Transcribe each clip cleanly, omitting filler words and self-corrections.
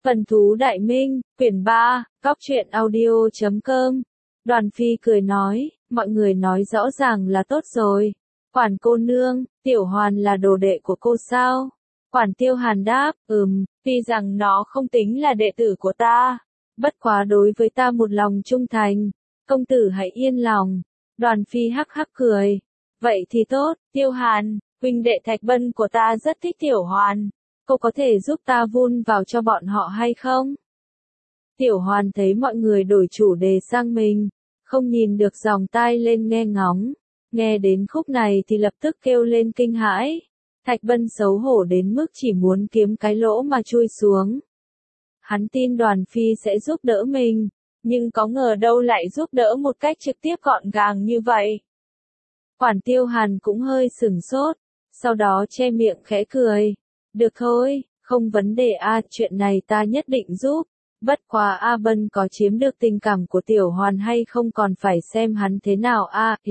Vân Thú Đại Minh, quyển 3, Góc truyện audio.com. Đoàn Phi cười nói, mọi người nói rõ ràng là tốt rồi. Quản cô nương, Tiểu Hoàn là đồ đệ của cô sao? Quản Tiêu Hàn đáp, tuy rằng nó không tính là đệ tử của ta. Bất quá đối với ta một lòng trung thành. Công tử hãy yên lòng. Đoàn Phi hắc hắc cười. Vậy thì tốt, Tiêu Hàn, huynh đệ Thạch Bân của ta rất thích Tiểu Hoàn. Cô có thể giúp ta vun vào cho bọn họ hay không? Tiểu Hoàn thấy mọi người đổi chủ đề sang mình, không nhìn được dòng tai lên nghe ngóng. Nghe đến khúc này thì lập tức kêu lên kinh hãi. Thạch Bân xấu hổ đến mức chỉ muốn kiếm cái lỗ mà chui xuống. Hắn tin Đoàn Phi sẽ giúp đỡ mình, nhưng có ngờ đâu lại giúp đỡ một cách trực tiếp gọn gàng như vậy. Quản Tiêu Hàn cũng hơi sửng sốt, sau đó che miệng khẽ cười. Được thôi, không vấn đề chuyện này ta nhất định giúp. Bất quá A Bân có chiếm được tình cảm của Tiểu Hoàn hay không còn phải xem hắn thế nào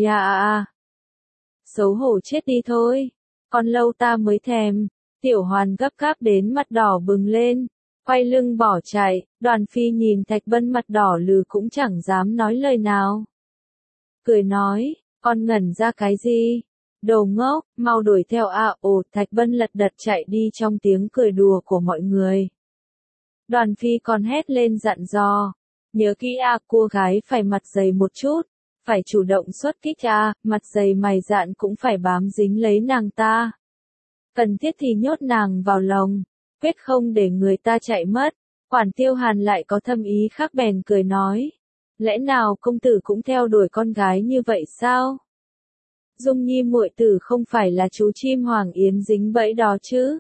Xấu hổ chết đi thôi. Còn lâu ta mới thèm. Tiểu Hoàn gấp gáp đến mặt đỏ bừng lên, quay lưng bỏ chạy. Đoàn Phi nhìn Thạch Bân mặt đỏ lừ cũng chẳng dám nói lời nào. Cười nói, con ngẩn ra cái gì? Đồ ngốc, mau đuổi theo Thạch Bân lật đật chạy đi trong tiếng cười đùa của mọi người. Đoàn Phi còn hét lên dặn dò. Nhớ kỹ cô gái phải mặt dày một chút, phải chủ động xuất kích mặt dày mày dạn cũng phải bám dính lấy nàng ta. Cần thiết thì nhốt nàng vào lồng, quyết không để người ta chạy mất. Quản Tiêu Hàn lại có thâm ý khác bèn cười nói. Lẽ nào công tử cũng theo đuổi con gái như vậy sao? Dung Nhi muội tử không phải là chú chim Hoàng Yến dính bẫy đó chứ?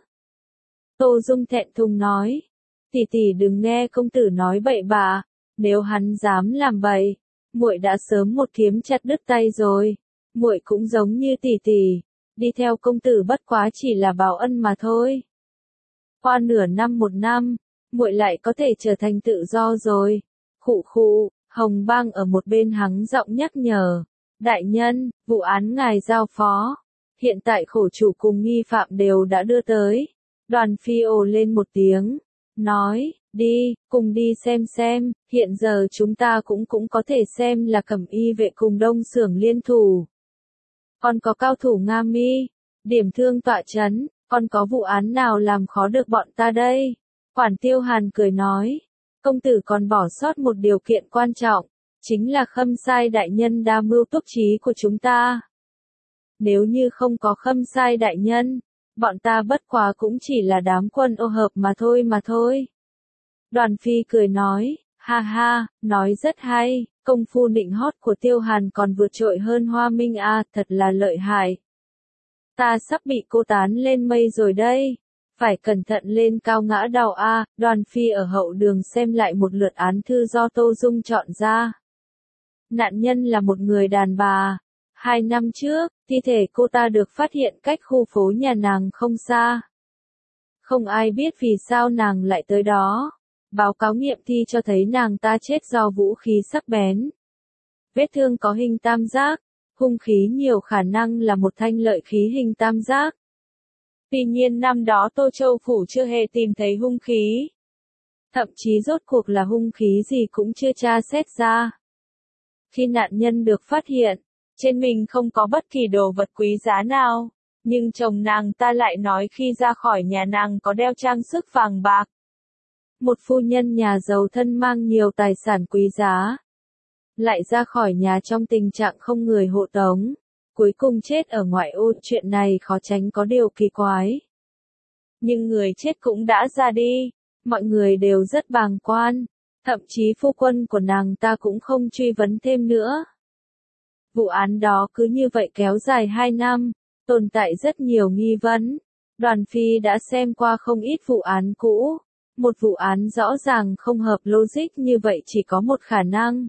Tô Dung thẹn thùng nói. Tỷ tỷ đừng nghe công tử nói bậy bạ, nếu hắn dám làm bậy, muội đã sớm một kiếm chặt đứt tay rồi. Muội cũng giống như tỷ tỷ, đi theo công tử bất quá chỉ là báo ân mà thôi. Qua nửa năm một năm, muội lại có thể trở thành tự do rồi. Khụ khụ, Hồng Bang ở một bên hắng giọng nhắc nhở. Đại nhân, vụ án ngài giao phó. Hiện tại khổ chủ cùng nghi phạm đều đã đưa tới. Đoàn Phi ồ lên một tiếng. Nói, đi, cùng đi xem, hiện giờ chúng ta cũng có thể xem là Cẩm Y vệ cùng Đông Xưởng liên thủ. Còn có cao thủ Nga Mi, điểm thương tọa chấn, còn có vụ án nào làm khó được bọn ta đây? Quản Tiêu Hàn cười nói, công tử còn bỏ sót một điều kiện quan trọng, chính là Khâm Sai đại nhân đa mưu túc trí của chúng ta. Nếu như không có Khâm Sai đại nhân, bọn ta bất quá cũng chỉ là đám quân ô hợp mà thôi. Đoàn Phi cười nói, ha ha, nói rất hay, công phu nịnh hót của Tiêu Hàn còn vượt trội hơn Hoa Minh thật là lợi hại. Ta sắp bị cô tán lên mây rồi đây, phải cẩn thận lên cao ngã đầu Đoàn Phi ở hậu đường xem lại một lượt án thư do Tô Dung chọn ra. Nạn nhân là một người đàn bà. 2 năm trước, thi thể cô ta được phát hiện cách khu phố nhà nàng không xa. Không ai biết vì sao nàng lại tới đó. Báo cáo nghiệm thi cho thấy nàng ta chết do vũ khí sắc bén. Vết thương có hình tam giác, hung khí nhiều khả năng là một thanh lợi khí hình tam giác. Tuy nhiên năm đó Tô Châu Phủ chưa hề tìm thấy hung khí. Thậm chí rốt cuộc là hung khí gì cũng chưa tra xét ra. Khi nạn nhân được phát hiện, trên mình không có bất kỳ đồ vật quý giá nào, nhưng chồng nàng ta lại nói khi ra khỏi nhà nàng có đeo trang sức vàng bạc. Một phu nhân nhà giàu thân mang nhiều tài sản quý giá, lại ra khỏi nhà trong tình trạng không người hộ tống, cuối cùng chết ở ngoại ô. Chuyện này khó tránh có điều kỳ quái. Nhưng người chết cũng đã ra đi, mọi người đều rất bàng quan, thậm chí phu quân của nàng ta cũng không truy vấn thêm nữa. Vụ án đó cứ như vậy kéo dài 2 năm, tồn tại rất nhiều nghi vấn. Đoàn Phi đã xem qua không ít vụ án cũ. Một vụ án rõ ràng không hợp logic như vậy chỉ có một khả năng.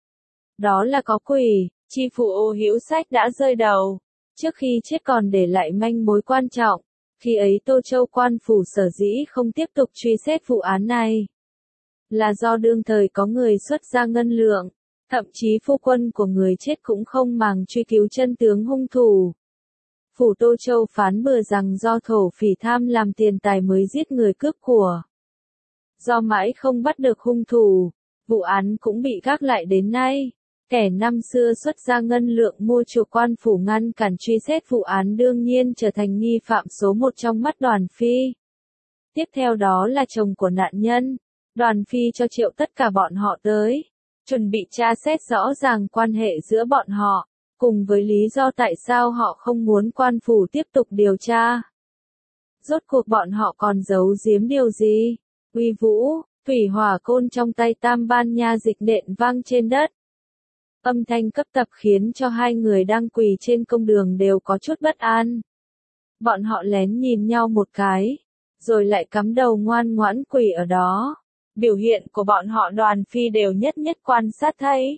Đó là có quỷ, chi phủ Ô Hữu Sách đã rơi đầu. Trước khi chết còn để lại manh mối quan trọng. Khi ấy Tô Châu quan phủ sở dĩ không tiếp tục truy xét vụ án này, là do đương thời có người xuất ra ngân lượng. Thậm chí phu quân của người chết cũng không màng truy cứu chân tướng hung thủ. Phủ Tô Châu phán bừa rằng do thổ phỉ tham làm tiền tài mới giết người cướp của. Do mãi không bắt được hung thủ, vụ án cũng bị gác lại đến nay. Kẻ năm xưa xuất ra ngân lượng mua chuộc quan phủ ngăn cản truy xét vụ án đương nhiên trở thành nghi phạm số một trong mắt Đoàn Phi. Tiếp theo đó là chồng của nạn nhân. Đoàn Phi cho triệu tất cả bọn họ tới, chuẩn bị tra xét rõ ràng quan hệ giữa bọn họ, cùng với lý do tại sao họ không muốn quan phủ tiếp tục điều tra. Rốt cuộc bọn họ còn giấu giếm điều gì? Uy vũ, thủy hỏa côn trong tay Tam Ban Nha Dịch nện vang trên đất. Âm thanh cấp tập khiến cho hai người đang quỳ trên công đường đều có chút bất an. Bọn họ lén nhìn nhau một cái, rồi lại cắm đầu ngoan ngoãn quỳ ở đó. Biểu hiện của bọn họ Đoàn Phi đều nhất nhất quan sát thấy.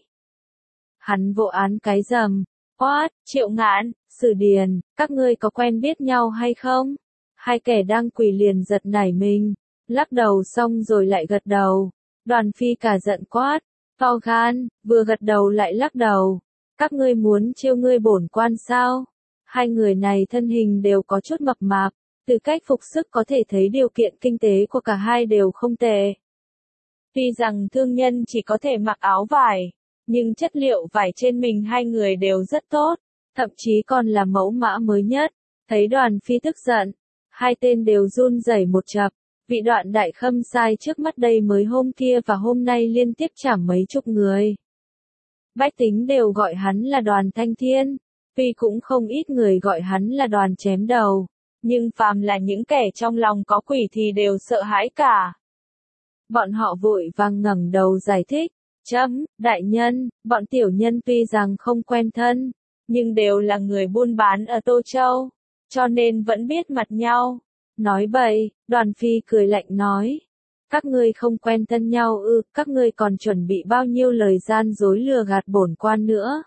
Hắn vô án cái rầm, quát, Triệu Ngạn, Sử Điền, các ngươi có quen biết nhau hay không? Hai kẻ đang quỳ liền giật nảy mình, lắc đầu xong rồi lại gật đầu. Đoàn Phi cả giận quát, to gan, vừa gật đầu lại lắc đầu. Các ngươi muốn trêu ngươi bổn quan sao? Hai người này thân hình đều có chút mập mạp, từ cách phục sức có thể thấy điều kiện kinh tế của cả hai đều không tệ. Tuy rằng thương nhân chỉ có thể mặc áo vải, nhưng chất liệu vải trên mình hai người đều rất tốt, thậm chí còn là mẫu mã mới nhất. Thấy Đoàn Phi tức giận, hai tên đều run rẩy một chập. Vị Đoạn đại khâm sai trước mắt đây mới hôm kia và hôm nay liên tiếp chảm mấy chục người. Bách tính đều gọi hắn là Đoàn Thanh Thiên, tuy cũng không ít người gọi hắn là Đoàn chém đầu, nhưng phàm là những kẻ trong lòng có quỷ thì đều sợ hãi cả. Bọn họ vội vàng ngẩng đầu giải thích, đại nhân, bọn tiểu nhân tuy rằng không quen thân, nhưng đều là người buôn bán ở Tô Châu, cho nên vẫn biết mặt nhau. Nói bậy, Đoàn Phi cười lạnh nói. Các ngươi không quen thân nhau ư, các ngươi còn chuẩn bị bao nhiêu lời gian dối lừa gạt bổn quan nữa.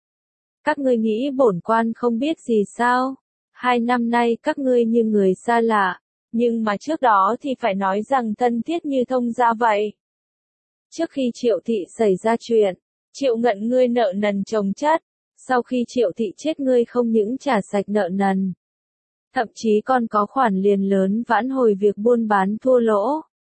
Các ngươi nghĩ bổn quan không biết gì sao? 2 năm nay các ngươi như người xa lạ, nhưng mà trước đó thì phải nói rằng thân thiết như thông gia vậy. Trước khi Triệu thị xảy ra chuyện, Triệu Ngận ngươi nợ nần chồng chất, sau khi Triệu thị chết ngươi không những trả sạch nợ nần, thậm chí còn có khoản liền lớn vãn hồi việc buôn bán thua lỗ.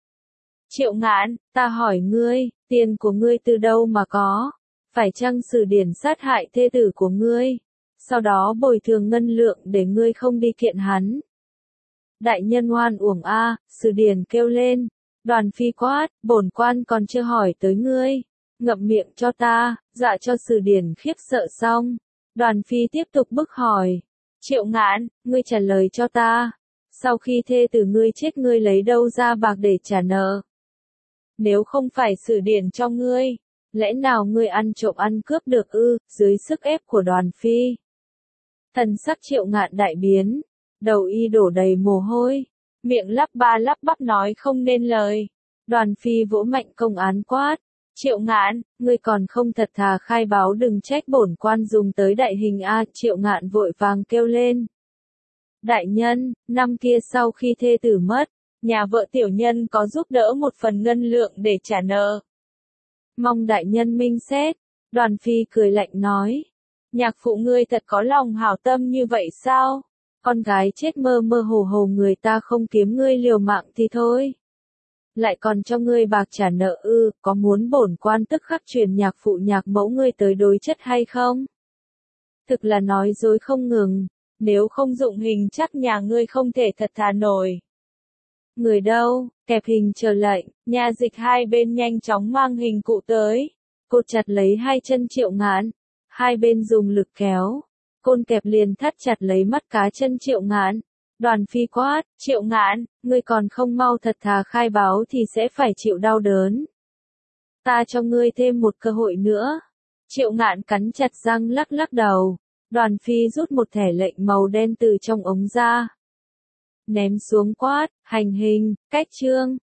Triệu Ngạn, ta hỏi ngươi, tiền của ngươi từ đâu mà có? Phải chăng Sử Điển sát hại thê tử của ngươi, sau đó bồi thường ngân lượng để ngươi không đi kiện hắn? Đại nhân oan uổng a, Sử Điển kêu lên. Đoàn Phi quát, bổn quan còn chưa hỏi tới ngươi, ngậm miệng cho ta, dọa cho Sử Điển khiếp sợ xong. Đoàn Phi tiếp tục bức hỏi. Triệu Ngạn, ngươi trả lời cho ta. Sau khi thê tử ngươi chết ngươi lấy đâu ra bạc để trả nợ? Nếu không phải Sử Điển cho ngươi, lẽ nào ngươi ăn trộm ăn cướp được ư? Dưới sức ép của Đoàn Phi, thần sắc Triệu Ngạn đại biến, đầu y đổ đầy mồ hôi, miệng lắp ba lắp bắp nói không nên lời. Đoàn Phi vỗ mạnh công án quát. Triệu Ngạn, ngươi còn không thật thà khai báo đừng trách bổn quan dùng tới đại hình a. Triệu Ngạn vội vàng kêu lên. Đại nhân, năm kia sau khi thê tử mất, nhà vợ tiểu nhân có giúp đỡ một phần ngân lượng để trả nợ. Mong đại nhân minh xét. Đoàn Phi cười lạnh nói. Nhạc phụ ngươi thật có lòng hảo tâm như vậy sao? Con gái chết mơ mơ hồ hồ người ta không kiếm ngươi liều mạng thì thôi. Lại còn cho ngươi bạc trả nợ ư, có muốn bổn quan tức khắc truyền nhạc phụ nhạc mẫu ngươi tới đối chất hay không? Thực là nói dối không ngừng, nếu không dụng hình chắc nhà ngươi không thể thật thà nổi. Người đâu, kẹp hình chờ lệnh, nha dịch hai bên nhanh chóng mang hình cụ tới, cột chặt lấy hai chân Triệu Ngạn, hai bên dùng lực kéo, côn kẹp liền thắt chặt lấy mắt cá chân Triệu Ngạn. Đoàn Phi quát, Triệu Ngạn, ngươi còn không mau thật thà khai báo thì sẽ phải chịu đau đớn. Ta cho ngươi thêm một cơ hội nữa. Triệu Ngạn cắn chặt răng lắc lắc đầu. Đoàn Phi rút một thẻ lệnh màu đen từ trong ống ra, ném xuống quát, hành hình, cách trương.